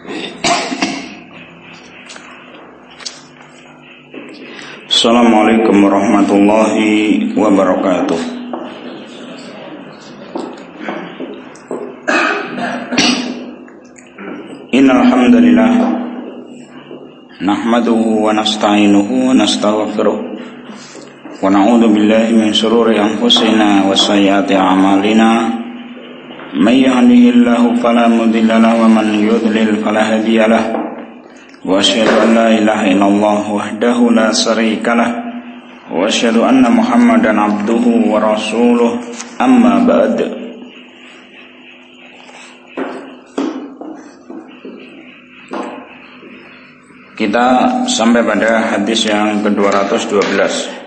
Assalamualaikum warahmatullahi wabarakatuh. Innal hamdalillah nahmaduhu wa nasta'inuhu wa nastaghfiruh wa na'udzu billahi min shururi anfusina wa sayyiati a'malina. May yahdihillahu fala mudilla lahu wa man yudlil fala hadiya lahu. Wa asyhadu an la ilaha illallah wahdahu la syarika lah wa asyhadu anna Muhammadan abduhu wa rasuluh. Amma ba'd. Kita sampai pada hadis yang ke-212.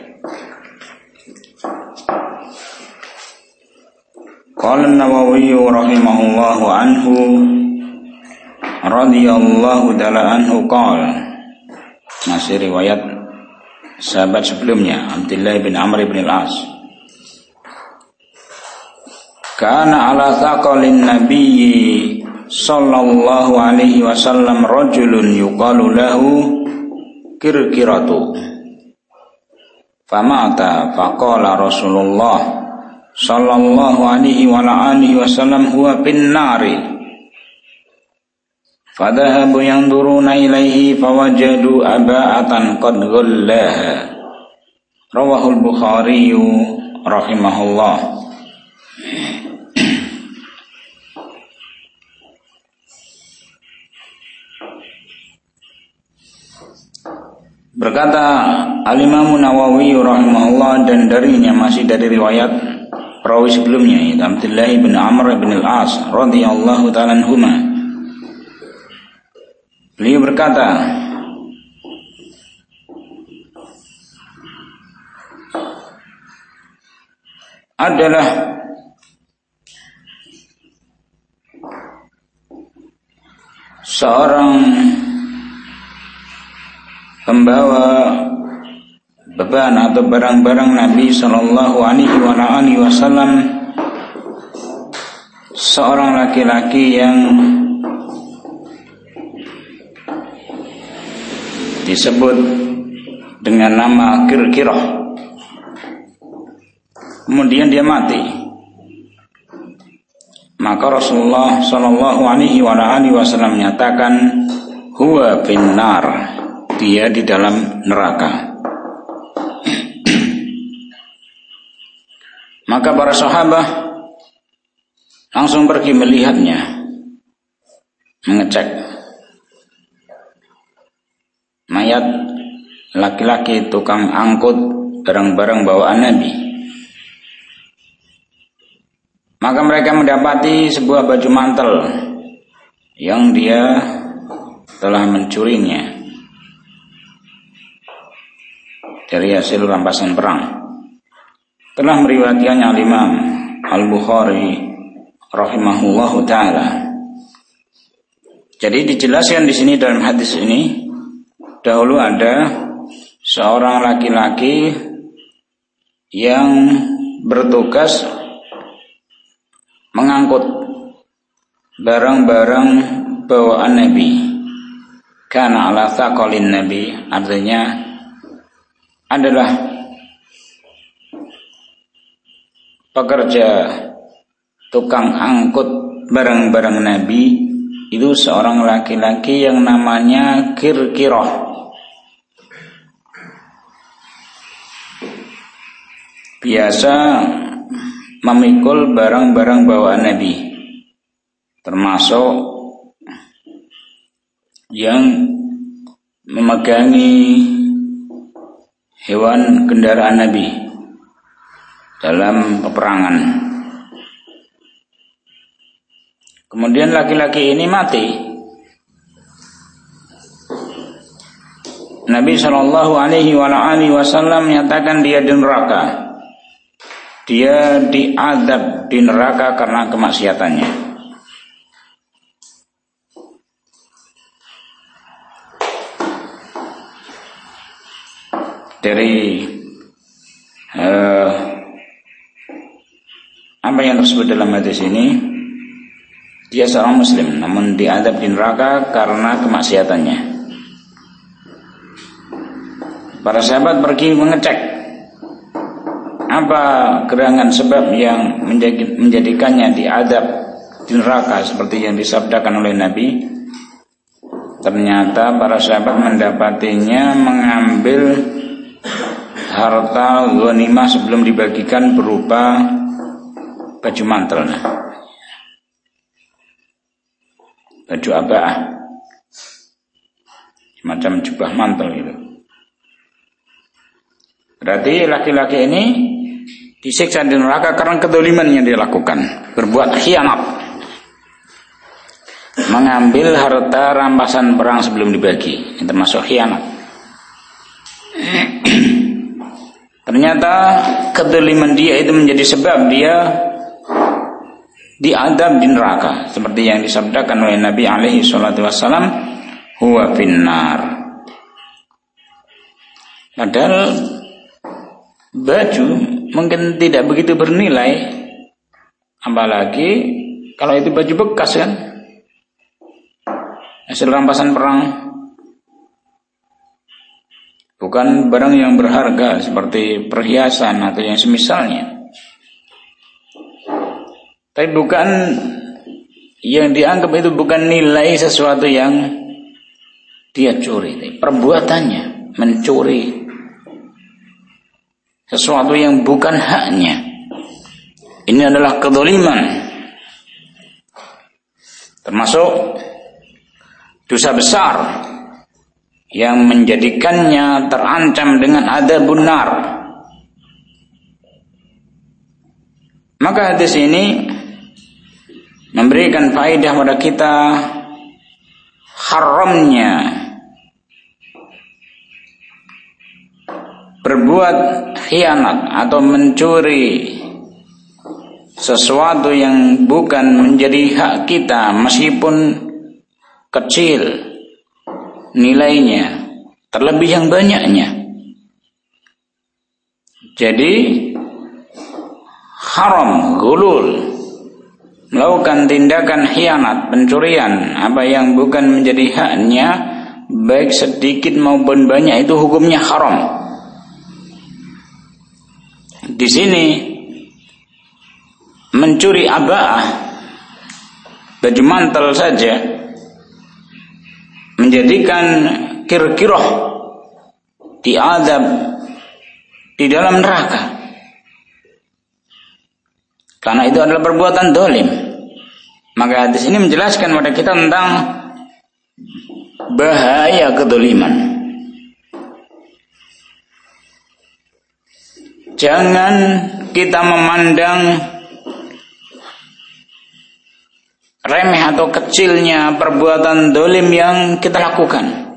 Qala an-Nawawi rahimahullahu anhu radhiyallahu ta'ala anhu qala, masih riwayat sahabat sebelumnya Abdullah bin Amr bin al-As. Kana ala thaqalin nabiyyi sallallahu alaihi wasallam rajulun yuqalu lahu Kirkiratu famata faqala Rasulullah sallallahu alaihi wa alihi wasallam huwa bin nari fadhahabu yanzuruna ilaihi fawajadu aba'atan qad ghallaha. Rawahul Bukhari rahimahullah. Berkata Al-Imam Nawawi rahimahullah, dan darinya masih dari riwayat perawi sebelumnya, yaitu Abdullah bin Amr bin al-As radhiyallahu ta'ala anhuma. Beliau berkata, adalah seorang pembawa beban atau barang-barang Nabi sallallahu alaihi wasallam, seorang laki-laki yang disebut dengan nama Kirkirah. Kemudian dia mati. Maka Rasulullah sallallahu alaihi wasallam menyatakan huwa finnar, dia di dalam neraka. Maka para sahabat langsung pergi melihatnya, mengecek mayat laki-laki tukang angkut barang-barang bawaan Nabi. Maka mereka mendapati sebuah baju mantel yang dia telah mencurinya dari hasil rampasan perang. Telah meriwayatkannya Imam Al-Bukhari rahimahullahu taala. Jadi dijelaskan di sini dalam hadis ini, dahulu ada seorang laki-laki yang bertugas mengangkut barang-barang bawaan Nabi. Kana ala thaqalin Nabi, artinya adalah pekerja tukang angkut barang-barang Nabi. Itu seorang laki-laki yang namanya Kirkirah. Biasa memikul barang-barang bawaan Nabi, termasuk yang memegangi hewan kendaraan Nabi dalam peperangan. Kemudian laki-laki ini mati. Nabi Shallallahu Alaihi Wasallam menyatakan dia di neraka. Dia diazab di neraka karena kemaksiatannya. Dari apa yang tersebut dalam hadis ini dia seorang muslim namun diadab di neraka karena kemaksiatannya. Para sahabat pergi mengecek apa gerangan sebab yang menjadikannya diadab di neraka seperti yang disabdakan oleh Nabi. Ternyata para sahabat mendapatinya mengambil harta ghanimah sebelum dibagikan berupa baju mantel, baju aba'ah, semacam jubah mantel gitu. Berarti laki-laki ini disiksa di neraka karena kedzaliman yang dia lakukan, berbuat khianat, mengambil harta rampasan perang sebelum dibagi, yang termasuk khianat. Ternyata kedzaliman dia itu menjadi sebab dia diadab di neraka, seperti yang disabdakan oleh Nabi alaihi salatu wassalam, huwa finnar. Padahal baju mungkin tidak begitu bernilai, apalagi kalau itu baju bekas kan, hasil rampasan perang, bukan barang yang berharga seperti perhiasan atau yang semisalnya. Tapi bukan yang dianggap itu bukan nilai sesuatu yang dia curi, perbuatannya mencuri sesuatu yang bukan haknya. Ini adalah kedzaliman, termasuk dosa besar yang menjadikannya terancam dengan adzabun nar. Maka hadis ini memberikan faedah pada kita haramnya berbuat khianat atau mencuri sesuatu yang bukan menjadi hak kita, meskipun kecil nilainya, terlebih yang banyaknya. Jadi haram, gulul, melakukan tindakan khianat, pencurian apa yang bukan menjadi haknya, baik sedikit maupun banyak, itu hukumnya haram. Di sini mencuri aba'ah, baju mantel saja, menjadikan kir-kiroh diadab di dalam neraka, karena itu adalah perbuatan dolim. Maka hadis ini menjelaskan kepada kita tentang bahaya kedoliman. Jangan kita memandang remeh atau kecilnya perbuatan dolim yang kita lakukan,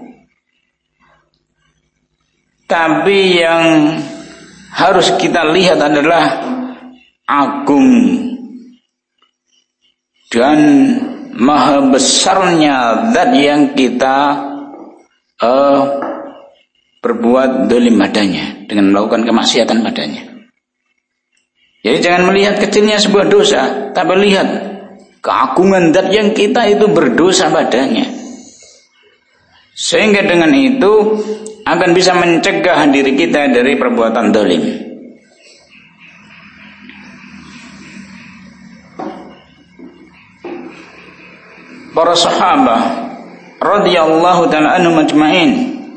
tapi yang harus kita lihat adalah agung dan maha besarnya zat yang kita berbuat dolim padanya dengan melakukan kemaksiatan padanya. Jadi jangan melihat kecilnya sebuah dosa, tapi lihat keagungan zat yang kita itu berdosa padanya, sehingga dengan itu akan bisa mencegah diri kita dari perbuatan dolim. Para sahabat radhiyallahu ta'ala anhum ajma'in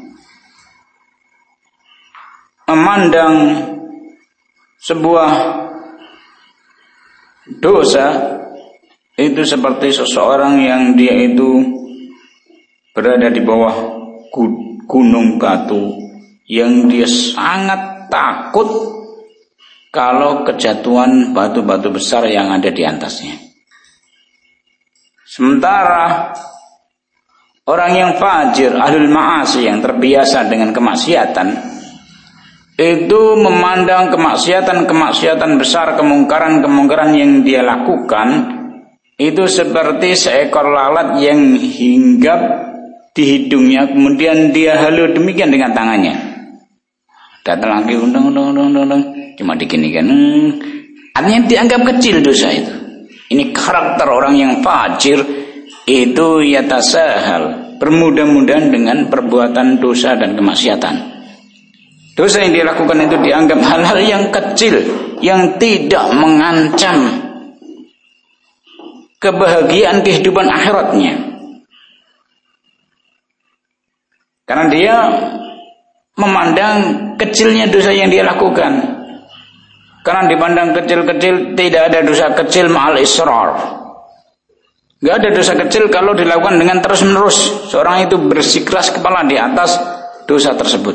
memandang sebuah dosa itu seperti seseorang yang dia itu berada di bawah gunung batu yang dia sangat takut kalau kejatuhan batu-batu besar yang ada di atasnya. Sementara orang yang fajir, ahlul ma'asi, yang terbiasa dengan kemaksiatan, itu memandang kemaksiatan besar, kemungkaran yang dia lakukan itu seperti seekor lalat yang hinggap di hidungnya, kemudian dia halu demikian dengan tangannya. Datang lagi undang, cuma diginikan. Artinya dianggap kecil dosa itu. Ini karakter orang yang fajir itu yatasahal, bermudah-mudahan dengan perbuatan dosa dan kemaksiatan. Dosa yang dilakukan itu dianggap hal-hal yang kecil, yang tidak mengancam kebahagiaan kehidupan akhiratnya. Karena dia memandang kecilnya dosa yang dia lakukan. Karena dipandang kecil-kecil, tidak ada dosa kecil ma'al israr. Gak ada dosa kecil kalau dilakukan dengan terus-menerus. Seorang itu bersikeras kepala di atas dosa tersebut.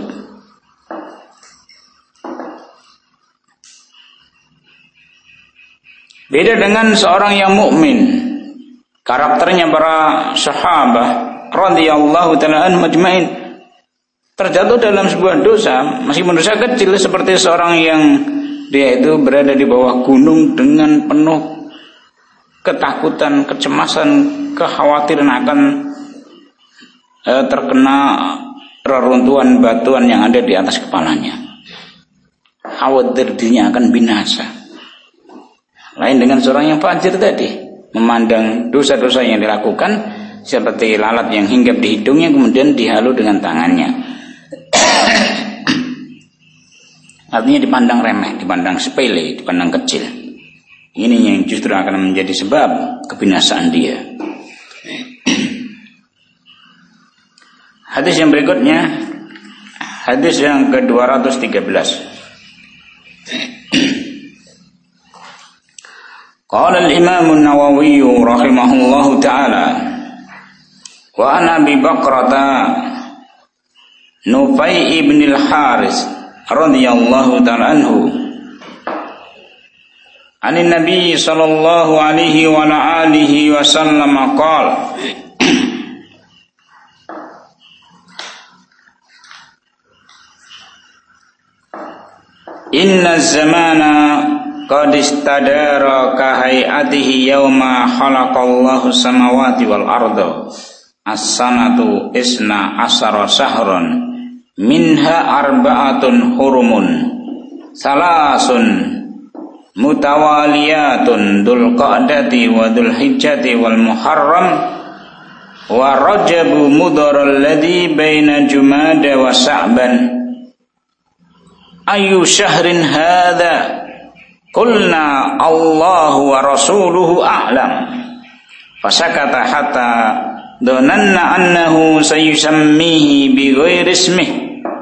Beda dengan seorang yang mukmin. Karakternya para sahabat radhiyallahu ta'ala anhum ajmain terjatuh dalam sebuah dosa, meskipun dosa kecil, seperti seorang yang dia itu berada di bawah gunung dengan penuh ketakutan, kecemasan, kekhawatiran akan terkena reruntuhan batuan yang ada di atas kepalanya. Khawatir dirinya akan binasa. Lain dengan seorang yang fajir tadi, memandang dosa-dosa yang dilakukan seperti lalat yang hinggap di hidungnya kemudian dihalu dengan tangannya. Artinya dipandang remeh, dipandang sepele, dipandang kecil. Ini yang justru akan menjadi sebab kebinasaan dia. Hadis yang berikutnya, hadis yang ke-213. Qala al-Imam an-Nawawi rahimahullahu ta'ala wa ana Abi Bakrata Nufai ibn al-Haris radhiyallahu ta'ala anhu anin Nabi sallallahu alaihi wa alihi wasallam qala inna zamana qad istadara ka hayatihi yawma khalaqallahu samawati wal arda as-sanatu isna asara sahran minha arba'atun hurumun salasun mutawaliyatun dul qa'dati wa dul hijjati wal muharram wa rajabu mudharal ladhi baina jumada wa sa'ban ayu syahrin hadha qulna Allahu wa rasuluhu a'lam fasakata hatta dhananna annahu sayusammihi bi ghairi ismihi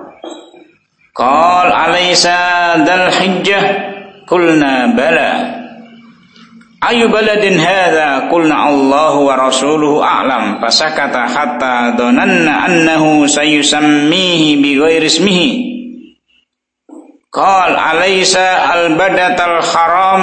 qal alaysa dal hijjah qulna bala ayu baladin hadha qulna Allahu wa rasuluhu a'lam fasakata hatta dhananna annahu sayusammihi bi ghairi ismihi qal alaysa al badatal haram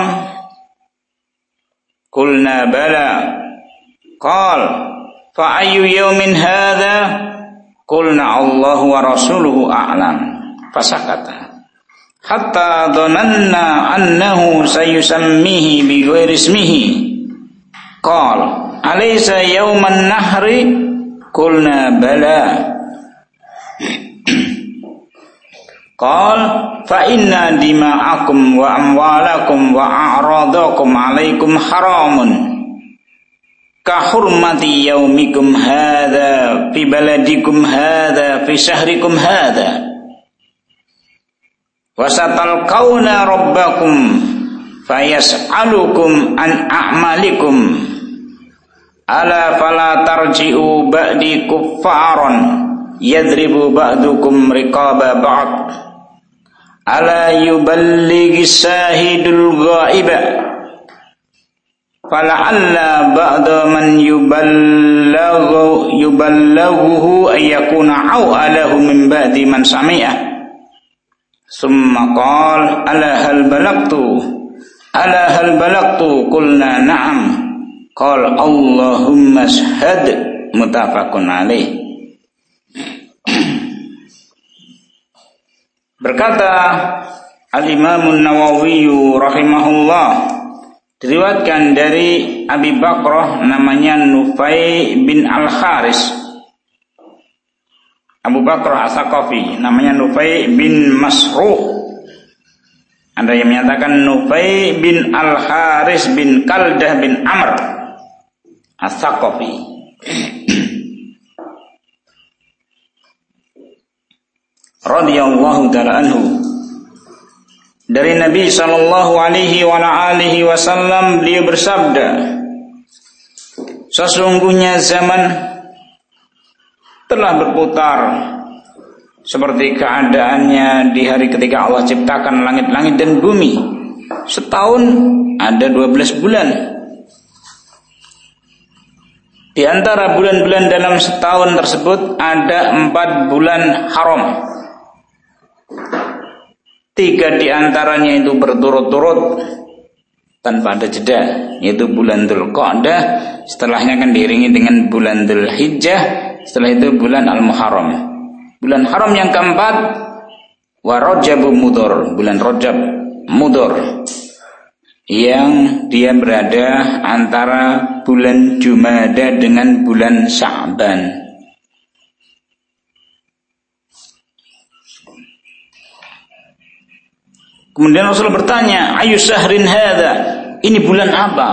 qulna bala qal fa ayu yawmin hadha qulna Allahu wa rasuluhu a'lam fasakata hatta dhananna annahu sayusammihi bi ghairi ismihi qala alaysa yawman nahri qulna bala qala fa inna dima'akum wa amwalakum wa a'radakum alaikum haramun ka hurmati yaumikum hadha fi baladikum hadha fi syahrikum hadha wasatalqauna rabbakum fayas'alukum an a'malikum ala fala tarji'u ba'di kuffaran yadribu ba'dukum riqaba ba'd ala yuballighis sahidul ghaiba fala'alla ba'da man yuballighuhu ayyakuna aw'alahu min ba'di man sami'ah summa qala ala hal balagtu qulna na'am qala Allahumma shhad muttafaqun alaih. Berkata Al-Imam an-Nawawi rahimahullah, diriwayatkan dari Abi Bakrah namanya Nufai bin Al-Haris, Abu Bakr As-Saqafi namanya Nufai bin Masruh Ada yang menyatakan Nufai bin Al-Haris bin Kaldah bin Amr As-Saqafi. Radhiyallahu ta'ala anhu. Dari Nabi sallallahu alaihi wa alihi wasallam beliau bersabda, sesungguhnya zaman telah berputar seperti keadaannya di hari ketika Allah ciptakan langit-langit dan bumi. Setahun ada 12 bulan. Di antara bulan-bulan dalam setahun tersebut ada 4 bulan haram. 3 di antaranya itu berturut-turut tanpa ada jeda, yaitu bulan Dzulqa'dah, setelahnya akan diiringi dengan bulan Dzulhijjah, setelah itu bulan Al-Muharram. Bulan haram yang keempat wa Rajab Mudhar, bulan Rajab Mudhar, yang dia berada antara bulan Jumada dengan bulan Sya'ban. Kemudian Rasul bertanya, ayu syahrin hadza, ini bulan apa?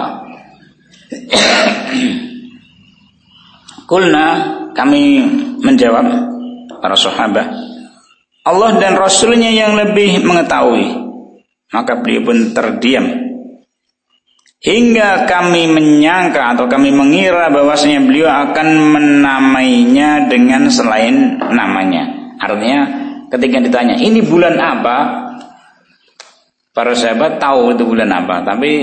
Qulna, kami menjawab, para sahabat, Allah dan Rasulnya yang lebih mengetahui. Maka beliau pun terdiam, hingga kami menyangka atau kami mengira bahwasanya beliau akan menamainya dengan selain namanya. Artinya ketika ditanya ini bulan apa, para sahabat tahu itu bulan apa, tapi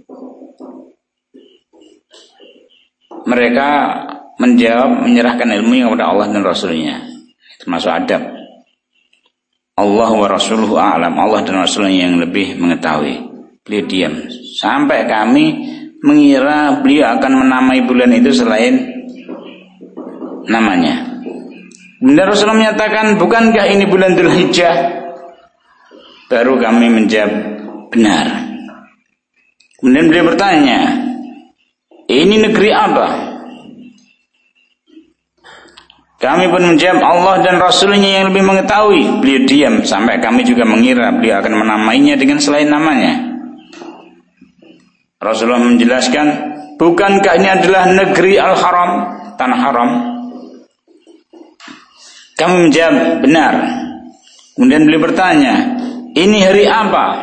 mereka menjawab, menyerahkan ilmunya kepada Allah dan Rasulnya. Termasuk adab. Allah wa rasuluhu a'lam, Allah dan Rasulnya yang lebih mengetahui. Beliau diam sampai kami mengira beliau akan menamai bulan itu selain namanya. Kemudian Rasulullah menyatakan, bukankah ini bulan Dzulhijjah? Baru kami menjawab benar. Kemudian beliau bertanya, ini negeri apa? Kami pun menjawab, Allah dan Rasulnya yang lebih mengetahui. Beliau diam sampai kami juga mengira beliau akan menamainya dengan selain namanya. Rasulullah menjelaskan, bukankah ini adalah negeri Al-Haram, tanah haram? Kami menjawab benar. Kemudian beliau bertanya, ini hari apa?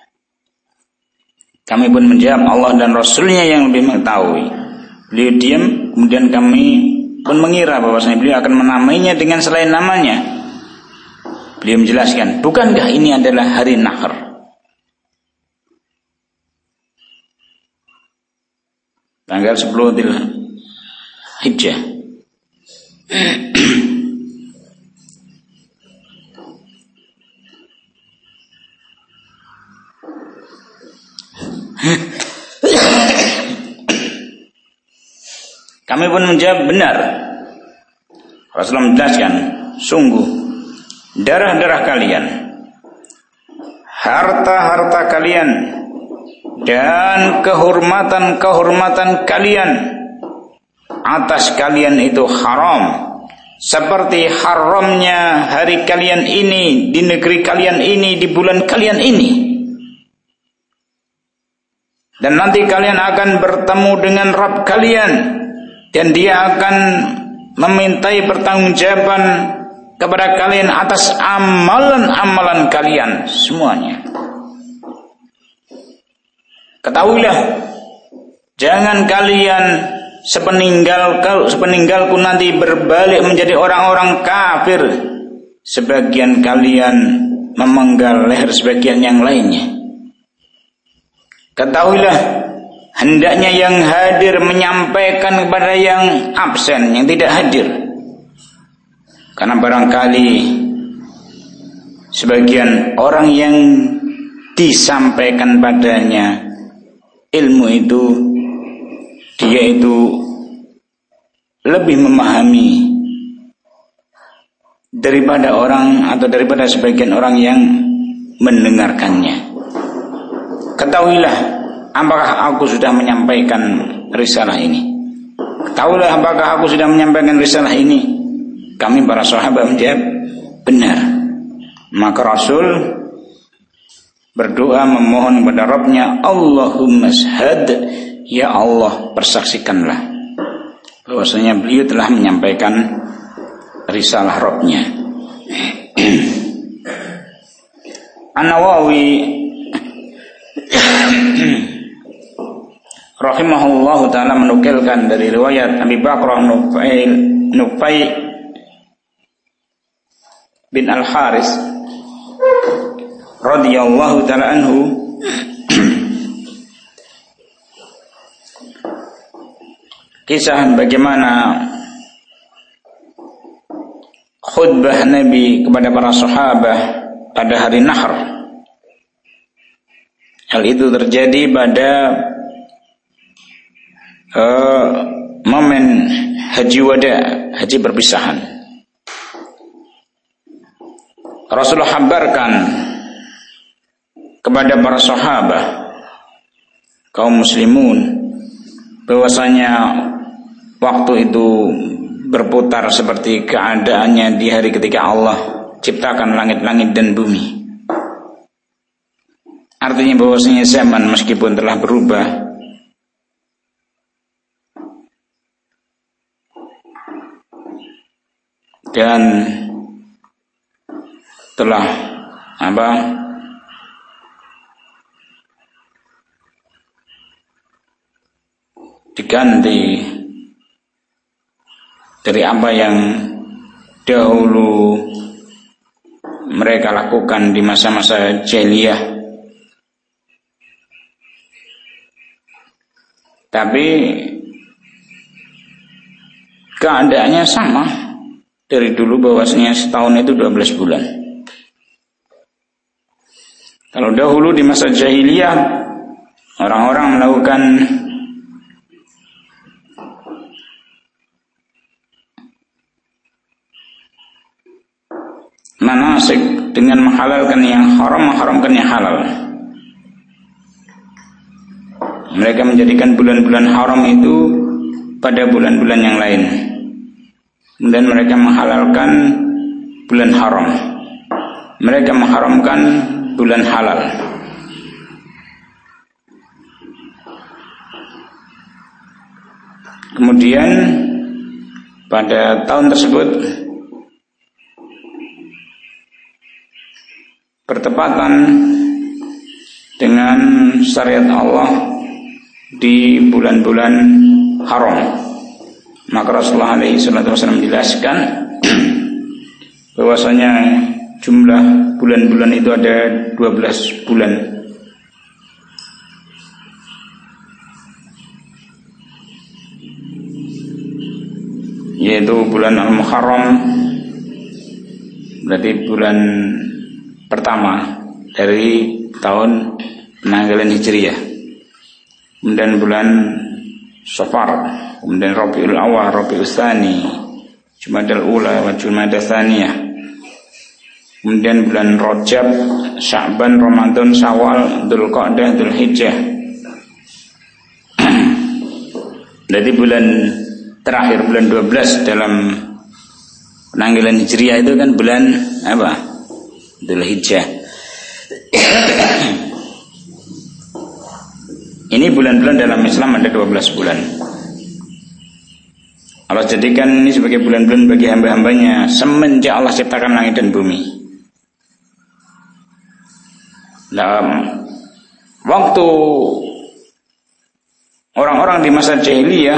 Kami pun menjawab, Allah dan Rasulnya yang lebih mengetahui. Beliau diam, kemudian kami pun mengira bahwasanya beliau akan menamainya dengan selain namanya. Beliau menjelaskan, bukankah ini adalah hari Nahr? Tanggal 10 Dzulhijjah. Kami pun menjawab benar. Rasulullah menjelaskan, sungguh darah-darah kalian, harta-harta kalian, dan kehormatan-kehormatan kalian atas kalian itu haram, seperti haramnya hari kalian ini, di negeri kalian ini, di bulan kalian ini. Dan nanti kalian akan bertemu dengan Rabb kalian, dan dia akan memintai pertanggungjawaban kepada kalian atas amalan-amalan kalian semuanya. Ketahuilah, jangan kalian sepeninggalku nanti berbalik menjadi orang-orang kafir, sebagian kalian memenggal leher sebagian yang lainnya. Ketahuilah, hendaknya yang hadir menyampaikan kepada yang absen, yang tidak hadir. Karena barangkali sebagian orang yang disampaikan padanya ilmu itu, dia itu lebih memahami daripada orang atau daripada sebagian orang yang mendengarkannya. Ketahuilah, apakah aku sudah menyampaikan risalah ini? Ketahuilah, apakah aku sudah menyampaikan risalah ini? Kami para sahabat menjawab benar. Maka Rasul berdoa memohon kepada Rabbnya, Allahumma shhad, ya Allah persaksikanlah bahwasanya beliau telah menyampaikan risalah Rabbnya. An-Nawawi rahimahullahu ta'ala menukilkan dari riwayat Abi Bakrah Nufai bin Al-Haris radhiyallahu ta'ala anhu kisah bagaimana khutbah Nabi kepada para sahabat pada hari Nahr. Hal itu terjadi pada momen haji wada, haji perpisahan. Rasulullah habarkan kepada para sahabat kaum muslimun bahwasanya waktu itu berputar seperti keadaannya di hari ketika Allah ciptakan langit-langit dan bumi. Artinya bahwasanya zaman meskipun telah berubah, dan telah diganti dari apa yang dahulu mereka lakukan di masa-masa jahiliyah. Tapi keadaannya sama dari dulu, bahwasanya setahun itu 12 bulan. Kalau dahulu di masa jahiliyah orang-orang melakukan manasik dengan menghalalkan yang haram, mengharamkan yang halal. Mereka menjadikan bulan-bulan haram itu pada bulan-bulan yang lain, dan mereka menghalalkan bulan haram. Mereka mengharamkan bulan halal. Kemudian pada tahun tersebut bertepatan dengan syariat Allah di bulan-bulan haram, maka Rasulullah SAW menjelaskan bahwasanya jumlah bulan-bulan itu ada 12 bulan. Yaitu bulan Al-Muharram, berarti bulan pertama dari tahun penanggalan Hijriyah. Kemudian bulan Safar, kemudian Rabiul Awal, Rabiul Tsani, Jumadal Ula, wa Jumadal Tsaniyah. Kemudian bulan Rajab, Sya'ban, Ramadan, Syawal, Dzulqa'dah, Dzulhijjah. Jadi bulan terakhir, bulan 12 dalam penanggalan Hijriyah itu kan bulan apa? Dzulhijjah. Ini bulan-bulan dalam Islam ada 12 bulan. Allah jadikan ini sebagai bulan-bulan bagi hamba-hambanya semenjak Allah ciptakan langit dan bumi. Dalam waktu orang-orang di masa jahiliyah,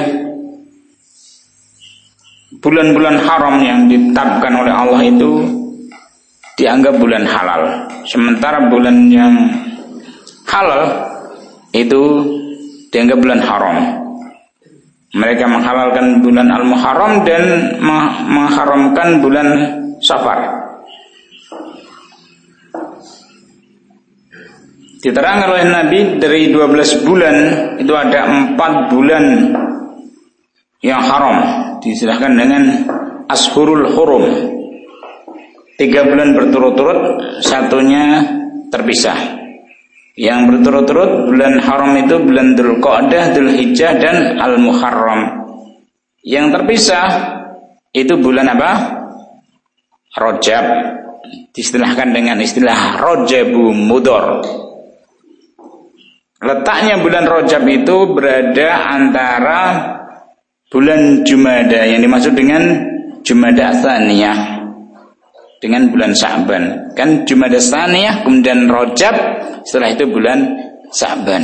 bulan-bulan haram yang ditetapkan oleh Allah itu dianggap bulan halal, sementara bulan yang halal itu dianggap bulan haram. Mereka menghalalkan bulan Al-Muharram dan mengharamkan bulan Safar. Diterangkan oleh Nabi dari 12 bulan itu ada 4 bulan yang haram, diistilahkan dengan Ashurul Hurum. 3 bulan berturut-turut, satunya terpisah. Yang berturut-turut bulan haram itu bulan Dzulqa'dah, Dzulhijjah, dan Al-Muharram. Yang terpisah itu bulan apa? Rajab, diistilahkan dengan istilah Rajabu Mudhar. Letaknya bulan Rajab itu berada antara bulan Jumada yang dimaksud dengan Jumada Tsaniyah dengan bulan Sya'ban. Kan Jumada Tsaniyah kemudian Rajab, setelah itu bulan Sya'ban.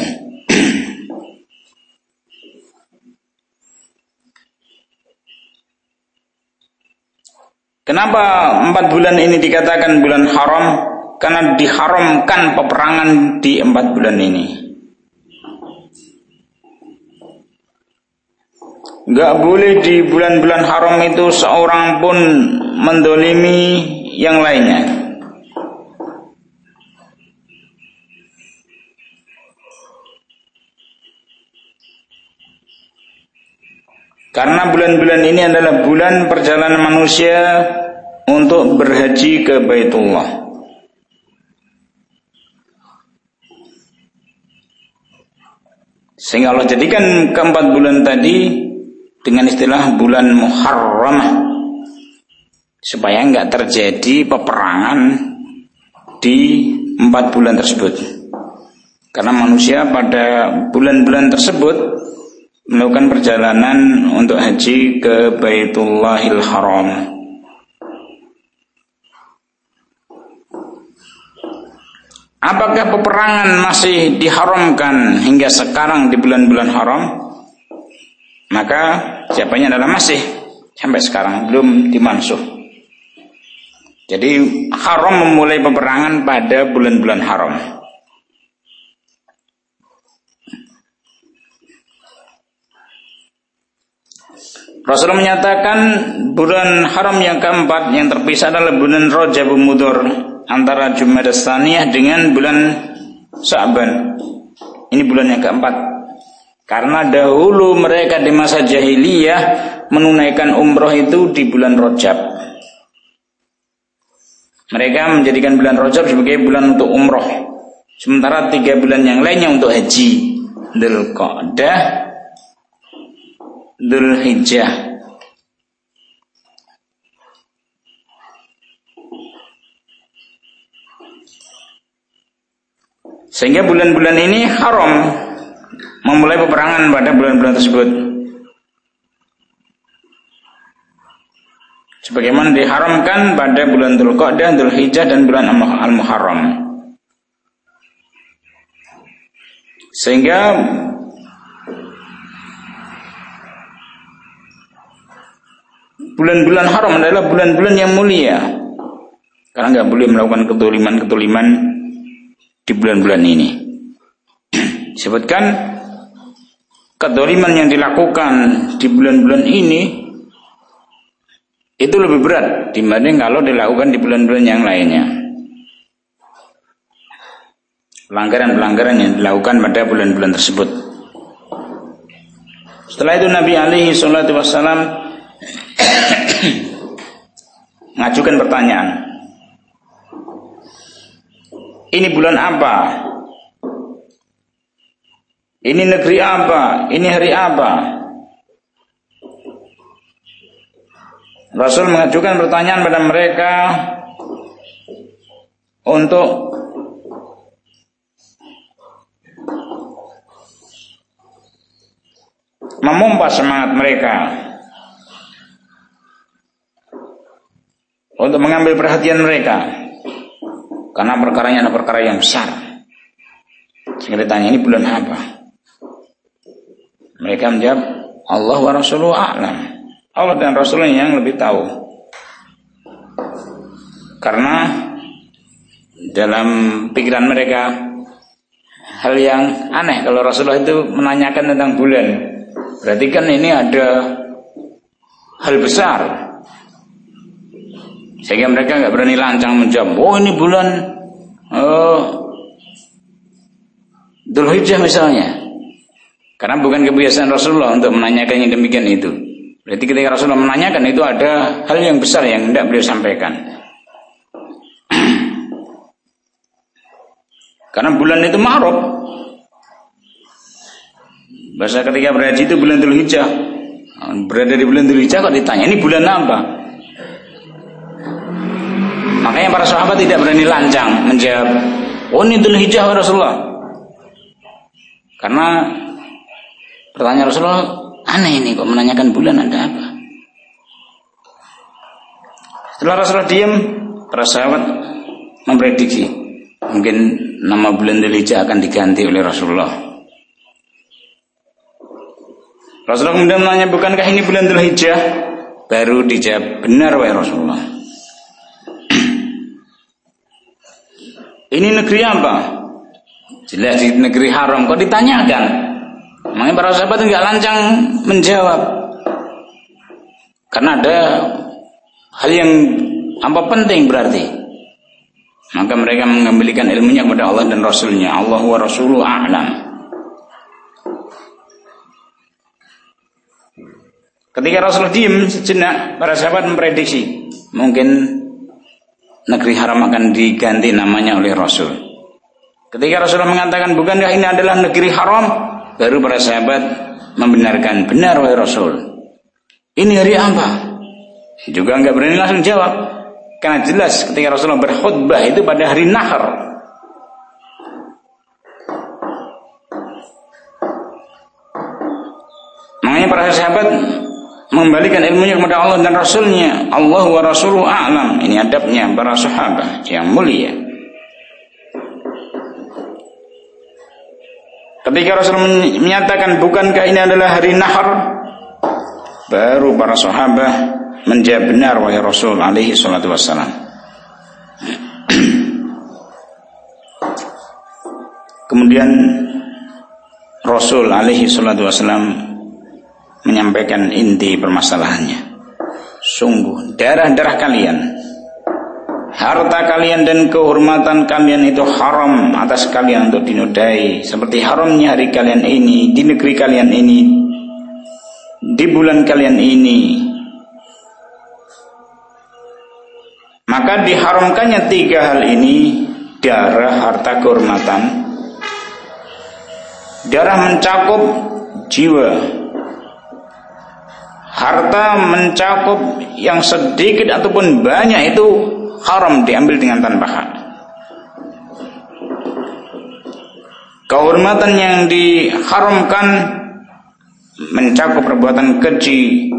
Kenapa 4 bulan ini dikatakan bulan haram? Karena diharamkan peperangan di 4 bulan ini. Gak boleh di bulan-bulan haram itu seorang pun mendolimi yang lainnya. Karena bulan-bulan ini adalah bulan perjalanan manusia untuk berhaji ke Baitullah. Sehingga Allah jadikan keempat bulan tadi dengan istilah bulan Muharramah, supaya enggak terjadi peperangan di 4 bulan tersebut. Karena manusia pada bulan-bulan tersebut melakukan perjalanan untuk haji ke Baitullahil Haram. Apakah peperangan masih diharamkan hingga sekarang di bulan-bulan haram? Maka jawabannya adalah masih sampai sekarang, belum dimansuh. Jadi haram memulai peperangan pada bulan-bulan haram. Rasulullah menyatakan bulan haram yang keempat yang terpisah adalah bulan Rajab Mudhar, antara Jumada Tsaniyah dengan bulan Sya'ban. Ini bulan yang keempat. Karena dahulu mereka di masa jahiliyah menunaikan umroh itu di bulan Rajab. Mereka menjadikan bulan Rajab sebagai bulan untuk umroh. Sementara 3 bulan yang lainnya untuk haji. Dzulqa'dah, Dzulhijjah. Sehingga bulan-bulan ini haram memulai peperangan pada bulan-bulan tersebut. Sebagaimana diharamkan pada bulan Dzulqa'dah, Dzulhijjah dan bulan Al-Muharram. Sehingga bulan-bulan haram adalah bulan-bulan yang mulia. Karena nggak boleh melakukan ketoliman-ketoliman di bulan-bulan ini. Sebutkan kedoliman yang dilakukan di bulan-bulan ini itu lebih berat dibanding kalau dilakukan di bulan-bulan yang lainnya. Pelanggaran-pelanggaran yang dilakukan pada bulan-bulan tersebut. Setelah itu Nabi alaihi salatu wassalam mengajukan pertanyaan. Ini bulan apa? Ini negeri apa? Ini hari apa? Rasul mengajukan pertanyaan pada mereka untuk memompa semangat mereka, untuk mengambil perhatian mereka, karena perkaranya adalah perkara yang besar. Sehingga ditanya, ini bulan apa? Mereka menjawab, Allah wa Rasuluhu a'lam. Allah dan Rasulnya yang lebih tahu. Karena dalam pikiran mereka hal yang aneh kalau Rasulullah itu menanyakan tentang bulan. Berarti kan ini ada hal besar. Sehingga mereka nggak berani lancang menjawab, oh ini bulan Dzulhijjah misalnya. Karena bukan kebiasaan Rasulullah untuk menanyakan yang demikian itu. Berarti ketika Rasulullah menanyakan itu ada hal yang besar yang tidak beliau sampaikan. Karena bulan itu ma'ruf. Bahasa ketika berhaji itu bulan Dzulhijjah. Berada di bulan Dzulhijjah kok ditanya, ini bulan apa? Makanya para sahabat tidak berani lancang menjawab, oh ini Dzulhijjah Rasulullah. Karena pertanyaan Rasulullah aneh ini, kok menanyakan bulan, ada apa? Setelah Rasulullah diam, para sahabat memprediksi mungkin nama bulan Dzulhijjah akan diganti oleh Rasulullah. Rasulullah kemudian menanya, bukankah ini bulan Dzulhijjah? Baru dijawab, benar wahai Rasulullah. Ini negeri apa? Jelas di negeri haram, kok ditanyakan? Makanya para sahabat enggak lancang menjawab. Karena ada hal yang penting berarti. Maka mereka mengembalikan ilmunya kepada Allah dan Rasulnya. Allah wa Rasuluhu a'lam. Ketika Rasulullah diam sejenak, para sahabat memprediksi mungkin negeri haram akan diganti namanya oleh Rasul. Ketika Rasulullah mengatakan, bukankah ini adalah negeri haram? Baru para sahabat membenarkan, benar wahai Rasul. Ini hari apa? Juga enggak berani langsung jawab. Karena jelas ketika Rasulullah berkhutbah itu pada hari Nahar. Makanya para sahabat mengembalikan ilmunya kepada Allah dan Rasulnya. Allah wa Rasuluhu a'lam. Ini adabnya para sahabat yang mulia. Ketika Rasul menyatakan bukankah ini adalah hari Nahar, baru para sahabat menjawab, benar wahai Rasul alaihi salatu wassalam. Kemudian Rasul alaihi salatu wassalam menyampaikan inti permasalahannya. Sungguh darah-darah kalian, harta kalian dan kehormatan kalian itu haram atas kalian untuk dinodai, seperti haramnya hari kalian ini, di negeri kalian ini, di bulan kalian ini. Maka diharamkannya 3 hal ini: darah, harta, kehormatan. Darah mencakup jiwa, harta mencakup yang sedikit ataupun banyak, itu haram diambil dengan tanpa hak. Kehormatan yang diharamkan mencakup perbuatan keji,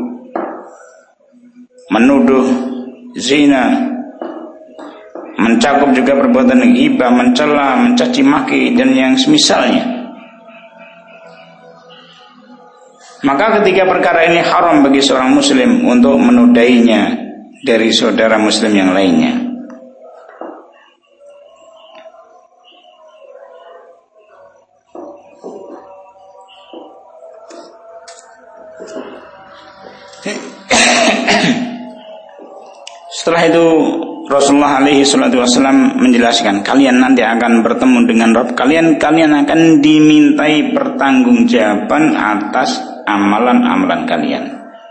menuduh, zina, mencakup juga perbuatan ghibah, mencela, mencaci maki dan yang semisalnya. Maka ketika perkara ini haram bagi seorang muslim untuk menodainya dari saudara muslim yang lainnya. Setelah itu Rasulullah alaihi salatu wassalam menjelaskan, kalian nanti akan bertemu dengan Rabb kalian, kalian akan dimintai pertanggungjawaban atas amalan-amalan kalian.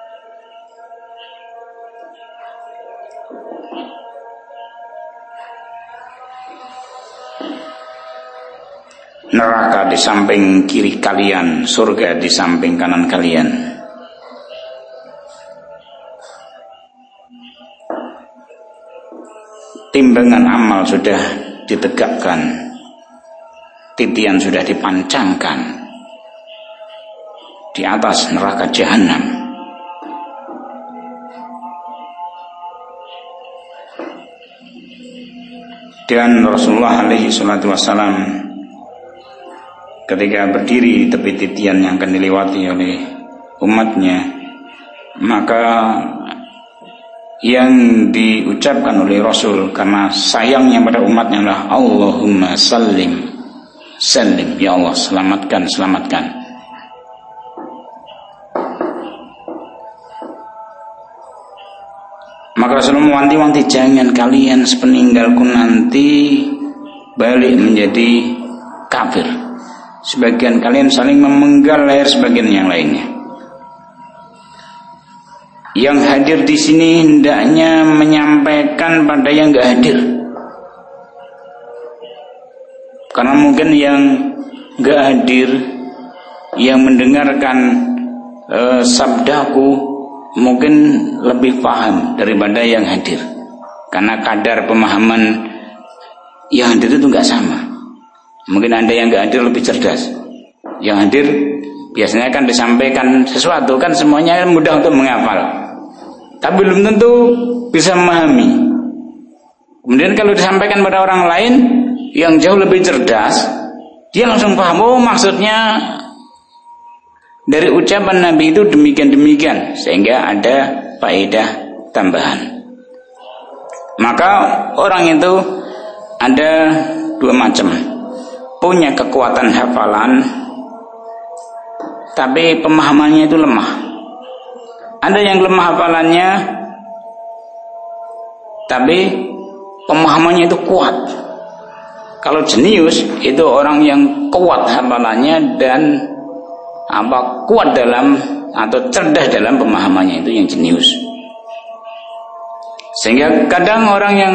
Neraka di samping kiri kalian, surga di samping kanan kalian. Timbangan amal sudah ditegakkan, titian sudah dipancangkan di atas neraka jahanam. Dan Rasulullah alaihi salatu wassalam ketika berdiri di tepi titian yang akan dilewati oleh umatnya, maka yang diucapkan oleh Rasul karena sayangnya pada umatnya adalah Allahumma sallim, sallim, ya Allah selamatkan, selamatkan. Maka Rasul mewanti-wanti, jangan kalian sepeninggalku nanti balik menjadi kafir. Sebagian kalian saling memenggal leher sebagian yang lainnya. Yang hadir di sini hendaknya menyampaikan pada yang enggak hadir. Karena mungkin yang enggak hadir, yang mendengarkan sabdaku mungkin lebih paham daripada yang hadir. Karena kadar pemahaman yang hadir itu enggak sama. Mungkin Anda yang enggak hadir lebih cerdas. yang hadir biasanya kan disampaikan sesuatu kan semuanya mudah untuk menghafal, tapi belum tentu bisa memahami. Kemudian kalau disampaikan pada orang lain yang jauh lebih cerdas, dia langsung paham, oh maksudnya dari ucapan Nabi itu demikian-demikian, sehingga ada faedah tambahan. Maka orang itu ada dua macam, punya kekuatan hafalan tapi pemahamannya itu lemah. Ada yang lemah hafalannya tapi pemahamannya itu kuat. Kalau jenius itu orang yang kuat hafalannya dan kuat dalam atau cerdas dalam pemahamannya, itu yang jenius. Sehingga kadang orang yang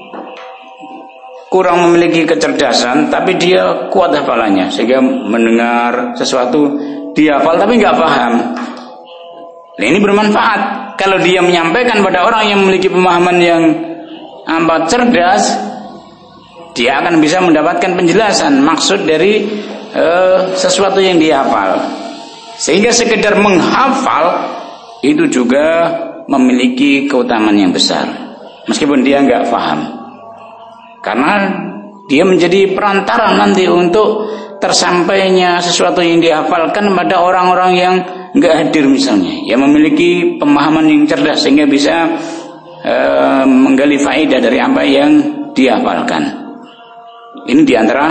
kurang memiliki kecerdasan tapi dia kuat hafalannya, sehingga mendengar sesuatu dia hafal tapi nggak paham. Nah, ini bermanfaat kalau dia menyampaikan pada orang yang memiliki pemahaman yang cerdas, dia akan bisa mendapatkan penjelasan maksud dari sesuatu yang dia hafal. Sehingga sekedar menghafal itu juga memiliki keutamaan yang besar, meskipun dia nggak paham, karena dia menjadi perantara nanti untuk tersampainya sesuatu yang dihafalkan pada orang-orang yang nggak hadir misalnya, yang memiliki pemahaman yang cerdas sehingga bisa menggali faedah dari apa yang dihafalkan. Ini diantara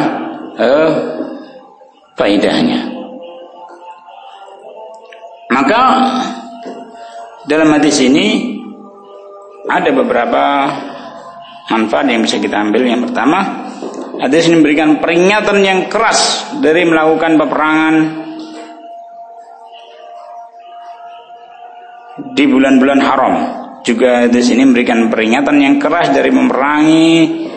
faedahnya. Maka dalam hadis ini ada beberapa manfaat yang bisa kita ambil. Yang pertama, hadis ini memberikan peringatan yang keras dari melakukan peperangan di bulan-bulan haram. Juga hadis ini memberikan peringatan yang keras dari memerangi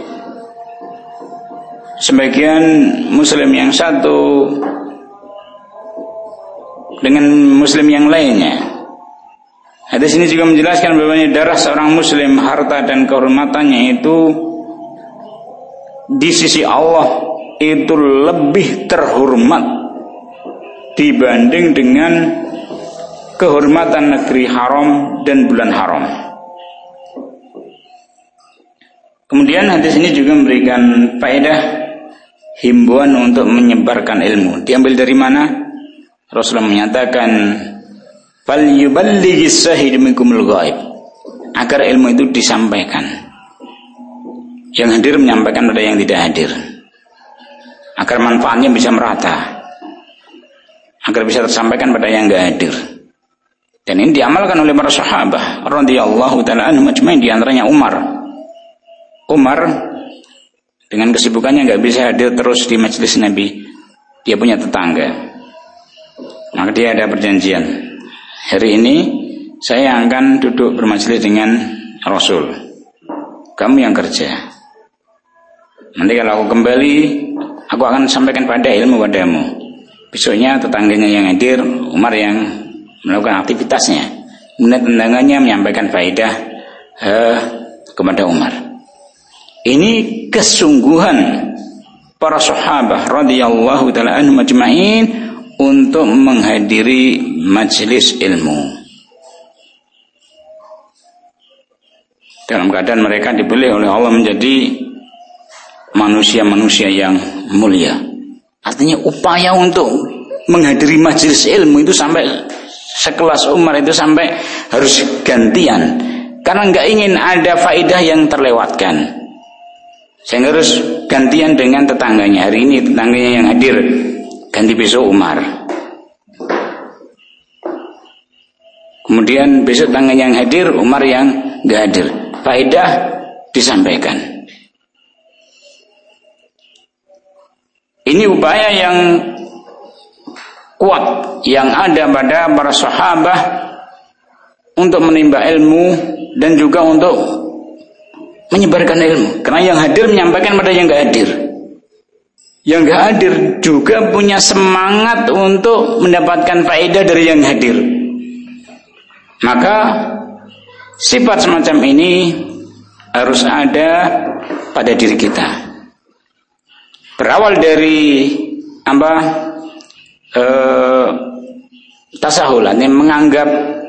sebagian muslim yang satu dengan muslim yang lainnya. Hadis ini juga menjelaskan bahwa darah seorang muslim, harta dan kehormatannya itu di sisi Allah itu lebih terhormat dibanding dengan kehormatan negeri haram dan bulan haram. Kemudian hadis ini juga memberikan faedah himbauan untuk menyebarkan ilmu. Diambil dari mana? Rasulullah menyatakan, "Falyuballighis shahid minkumul ghaib." Agar ilmu itu disampaikan. Yang hadir menyampaikan pada yang tidak hadir. Agar manfaatnya bisa merata. Agar bisa tersampaikan pada yang enggak hadir. Dan ini diamalkan oleh para sahabat radhiyallahu taala anhum ajmain, di antaranya Umar. Umar dengan kesibukannya enggak bisa hadir terus di majelis Nabi. Dia punya tetangga. Maka dia ada perjanjian. Hari ini saya akan duduk bermajelis dengan Rasul. Kamu yang kerja. Nanti kalau aku kembali, aku akan sampaikan pada ilmu padamu. Besoknya tetangganya yang hadir, Umar yang melakukan aktivitasnya. Kemudian tetangganya menyampaikan faedah kepada Umar. Ini kesungguhan para sahabat radhiyallahu taala anhum ajmain untuk menghadiri majelis ilmu. Dalam keadaan mereka dipilih oleh Allah menjadi manusia-manusia yang mulia. Artinya upaya untuk menghadiri majelis ilmu itu sampai sekelas Umar itu sampai harus gantian, karena nggak ingin ada faedah yang terlewatkan, sehingga harus gantian dengan tetangganya. Hari ini tetangganya yang hadir, ganti besok Umar. Kemudian besok tetangganya yang hadir, Umar yang nggak hadir. Faedah disampaikan. Ini upaya yang kuat yang ada pada para sahabat untuk menimba ilmu dan juga untuk menyebarkan ilmu. Karena yang hadir menyampaikan pada yang nggak hadir. Yang nggak hadir juga punya semangat untuk mendapatkan faedah dari yang hadir. Maka sifat semacam ini harus ada pada diri kita. Berawal dari tasahulan, yang menganggap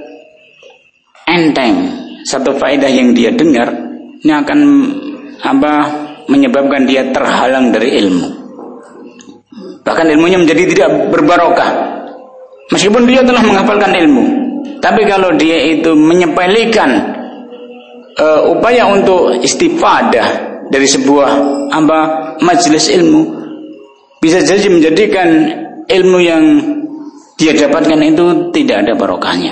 enteng satu faedah yang dia dengar, ini akan menyebabkan dia terhalang dari ilmu. Bahkan ilmunya menjadi tidak berbarokah. Meskipun dia telah menghafalkan ilmu, tapi kalau dia itu menyepelekan upaya untuk istifadah dari sebuah majelis ilmu, bisa jadi menjadikan ilmu yang dia dapatkan itu tidak ada barokahnya.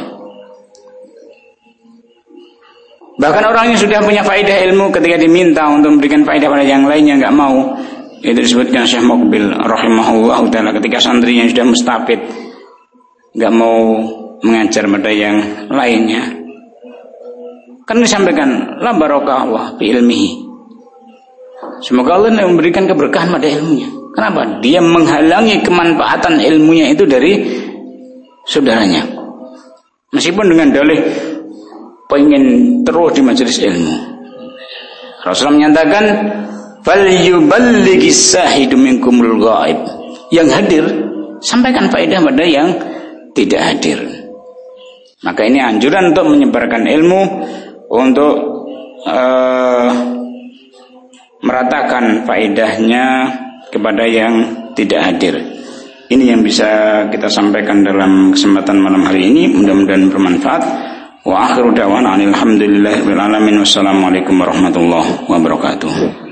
Bahkan orang yang sudah punya faedah ilmu, ketika diminta untuk memberikan faedah pada yang lainnya nggak mau. Itu disebutkan Syekh Muqbil rahimahullah taala, ketika santrinya sudah mustafid nggak mau mengajar pada yang lainnya, kan disampaikan la barokah Allah fi ilmihi. Semoga Allah memberikan keberkahan pada ilmunya. Kenapa? Dia menghalangi kemanfaatan ilmunya itu dari saudaranya. Meskipun dengan dalih pengen terus di majelis ilmu. Rasulullah menyatakan falyuballighis sahidu minkumul ghaib. Yang hadir sampaikan faedah pada yang tidak hadir. Maka ini anjuran untuk menyebarkan ilmu, untuk meratakan faedahnya kepada yang tidak hadir. Ini yang bisa kita sampaikan dalam kesempatan malam hari ini, mudah-mudahan bermanfaat. Wa akhiru da'wana alhamdulillahirabbil alamin. Wassalamualaikum warahmatullahi wabarakatuh.